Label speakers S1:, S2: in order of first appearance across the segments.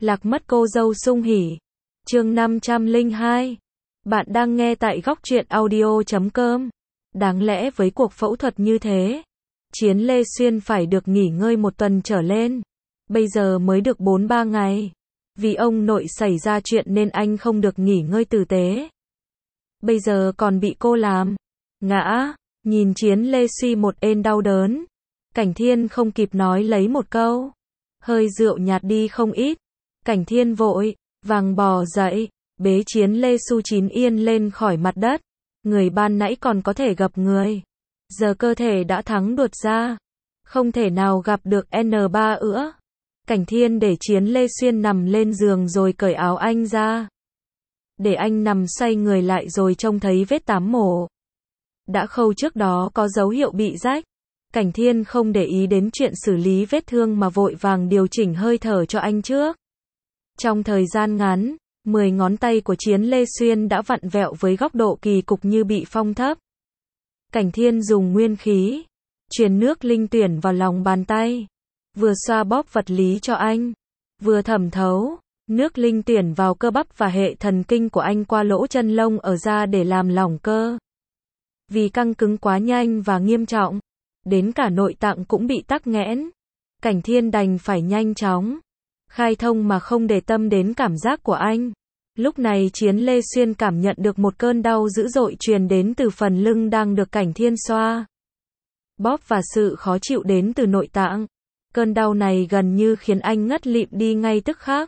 S1: Lạc mất cô dâu sung hỉ. Chương 502. Bạn đang nghe tại góc truyện audio.com. Đáng lẽ với cuộc phẫu thuật như thế, Chiến Lê Xuyên phải được nghỉ ngơi 1 tuần trở lên. Bây giờ mới được 4-3 ngày. Vì ông nội xảy ra chuyện nên anh không được nghỉ ngơi tử tế. Bây giờ còn bị cô làm ngã. Nhìn Chiến Lê suy một ên đau đớn, Cảnh Thiên không kịp nói lấy một câu. Hơi rượu nhạt đi không ít. Cảnh Thiên vội vàng bò dậy, bế Chiến Lê Su Chín Yên lên khỏi mặt đất. Người ban nãy còn có thể gặp người, giờ cơ thể đã thắng đuột ra, không thể nào gặp được N3 nữa. Cảnh Thiên để Chiến Lê Xuyên nằm lên giường rồi cởi áo anh ra. Để anh nằm xoay người lại rồi trông thấy vết tám mổ đã khâu trước đó có dấu hiệu bị rách. Cảnh Thiên không để ý đến chuyện xử lý vết thương mà vội vàng điều chỉnh hơi thở cho anh trước. Trong thời gian ngắn, 10 ngón tay của Chiến Lê Xuyên đã vặn vẹo với góc độ kỳ cục như bị phong thấp. Cảnh Thiên dùng nguyên khí truyền nước linh tuyển vào lòng bàn tay, vừa xoa bóp vật lý cho anh, vừa thẩm thấu nước linh tuyển vào cơ bắp và hệ thần kinh của anh qua lỗ chân lông ở da để làm lỏng cơ. Vì căng cứng quá nhanh và nghiêm trọng, đến cả nội tạng cũng bị tắc nghẽn. Cảnh Thiên đành phải nhanh chóng khai thông mà không để tâm đến cảm giác của anh. Lúc này Chiến Lê Xuyên cảm nhận được một cơn đau dữ dội truyền đến từ phần lưng đang được Cảnh Thiên xoa bóp và sự khó chịu đến từ nội tạng. Cơn đau này gần như khiến anh ngất lịm đi ngay tức khắc.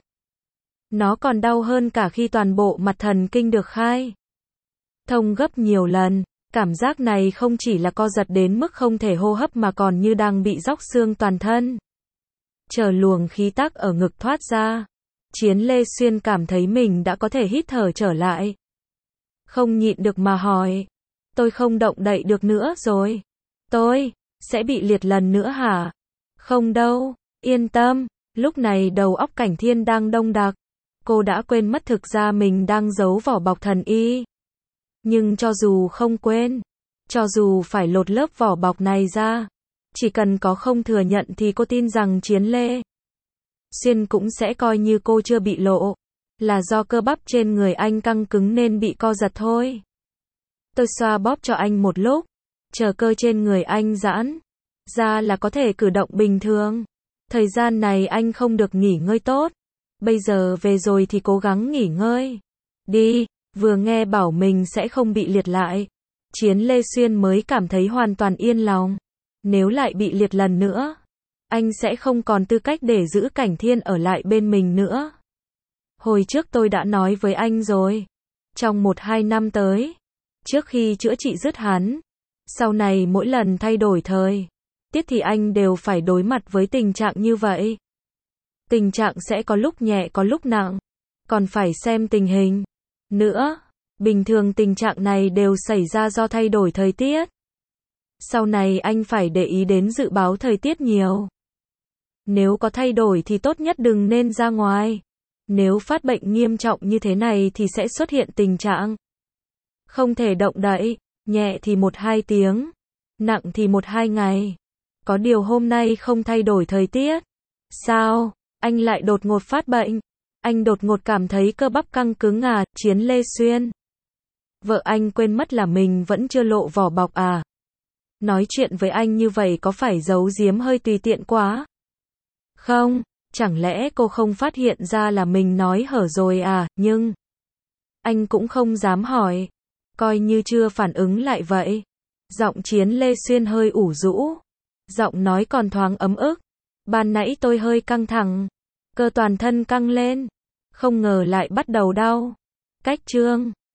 S1: Nó còn đau hơn cả khi toàn bộ mặt thần kinh được khai thông gấp nhiều lần. Cảm giác này không chỉ là co giật đến mức không thể hô hấp mà còn như đang bị róc xương toàn thân. Chờ luồng khí tắc ở ngực thoát ra, Chiến Lê Xuyên cảm thấy mình đã có thể hít thở trở lại. Không nhịn được mà hỏi, tôi không động đậy được nữa rồi. Tôi sẽ bị liệt lần nữa hả? Không đâu, yên tâm. Lúc này đầu óc Cảnh Thiên đang đông đặc. Cô đã quên mất thực ra mình đang giấu vỏ bọc thần y. Nhưng cho dù không quên, cho dù phải lột lớp vỏ bọc này ra, chỉ cần có không thừa nhận thì cô tin rằng Chiến Lê Xuyên cũng sẽ coi như cô chưa bị lộ, là do cơ bắp trên người anh căng cứng nên bị co giật thôi. Tôi xoa bóp cho anh một lúc, chờ cơ trên người anh giãn ra là có thể cử động bình thường. Thời gian này anh không được nghỉ ngơi tốt. Bây giờ về rồi thì cố gắng nghỉ ngơi đi. Vừa nghe bảo mình sẽ không bị liệt lại, Chiến Lê Xuyên mới cảm thấy hoàn toàn yên lòng. Nếu lại bị liệt lần nữa, anh sẽ không còn tư cách để giữ Cảnh Thiên ở lại bên mình nữa. Hồi trước tôi đã nói với anh rồi, trong 1-2 năm tới, trước khi chữa trị dứt hắn, sau này mỗi lần thay đổi thời tiết thì anh đều phải đối mặt với tình trạng như vậy. Tình trạng sẽ có lúc nhẹ có lúc nặng, còn phải xem tình hình nữa. Bình thường tình trạng này đều xảy ra do thay đổi thời tiết. Sau này anh phải để ý đến dự báo thời tiết nhiều. Nếu có thay đổi thì tốt nhất đừng nên ra ngoài. Nếu phát bệnh nghiêm trọng như thế này thì sẽ xuất hiện tình trạng không thể động đậy, nhẹ thì 1-2 tiếng, nặng thì 1-2 ngày. Có điều hôm nay không thay đổi thời tiết. Sao, anh lại đột ngột phát bệnh? Anh đột ngột cảm thấy cơ bắp căng cứng à? Chiến Lê Xuyên. Vợ anh quên mất là mình vẫn chưa lộ vỏ bọc à? Nói chuyện với anh như vậy có phải giấu giếm hơi tùy tiện quá? Không, chẳng lẽ cô không phát hiện ra là mình nói hở rồi à? Nhưng anh cũng không dám hỏi, coi như chưa phản ứng lại vậy. Giọng Chiến Lê Xuyên hơi ủ rũ, giọng nói còn thoáng ấm ức. Ban nãy tôi hơi căng thẳng, cơ toàn thân căng lên, không ngờ lại bắt đầu đau. Cách chương